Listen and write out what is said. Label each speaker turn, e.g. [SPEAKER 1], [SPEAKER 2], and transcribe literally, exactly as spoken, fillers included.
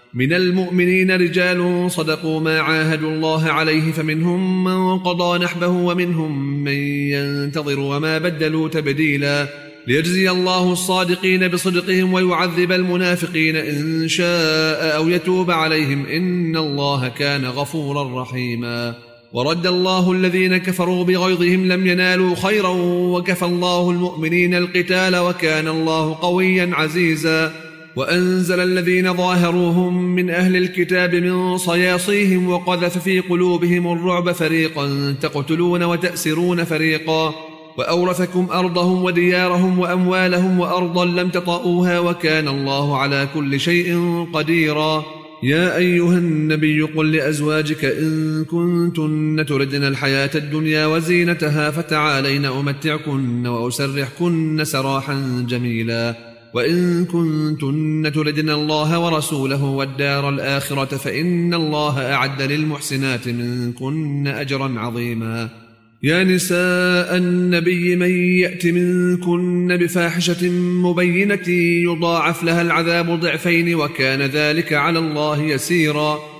[SPEAKER 1] من المؤمنين رجال صدقوا ما عاهدوا الله عليه فمنهم من قضى نحبه ومنهم من ينتظر وما بدلوا تبديلا ليجزي الله الصادقين بصدقهم ويعذب المنافقين إن شاء أو يتوب عليهم إن الله كان غفورا رحيما. ورد الله الذين كفروا بغيظهم لم ينالوا خيرا وكفى الله المؤمنين القتال وكان الله قويا عزيزا. وأنزل الذين ظاهروهم من أهل الكتاب من صياصيهم وقذف في قلوبهم الرعب فريقا تقتلون وتأسرون فريقا وأورثكم أرضهم وديارهم وأموالهم وأرضا لم تطئوها وكان الله على كل شيء قديرا. يا أيها النبي قل لأزواجك إن كنتن تردن الحياة الدنيا وزينتها فتعالين أمتعكن وأسرحكن سراحا جميلا وإن كنتن تردن الله ورسوله والدار الآخرة فإن الله أعد للمحسنات منكن أجرا عظيما. يا نساء النبي من يأت منكن بفاحشة مبينة يضاعف لها العذاب ضعفين وكان ذلك على الله يسيرا.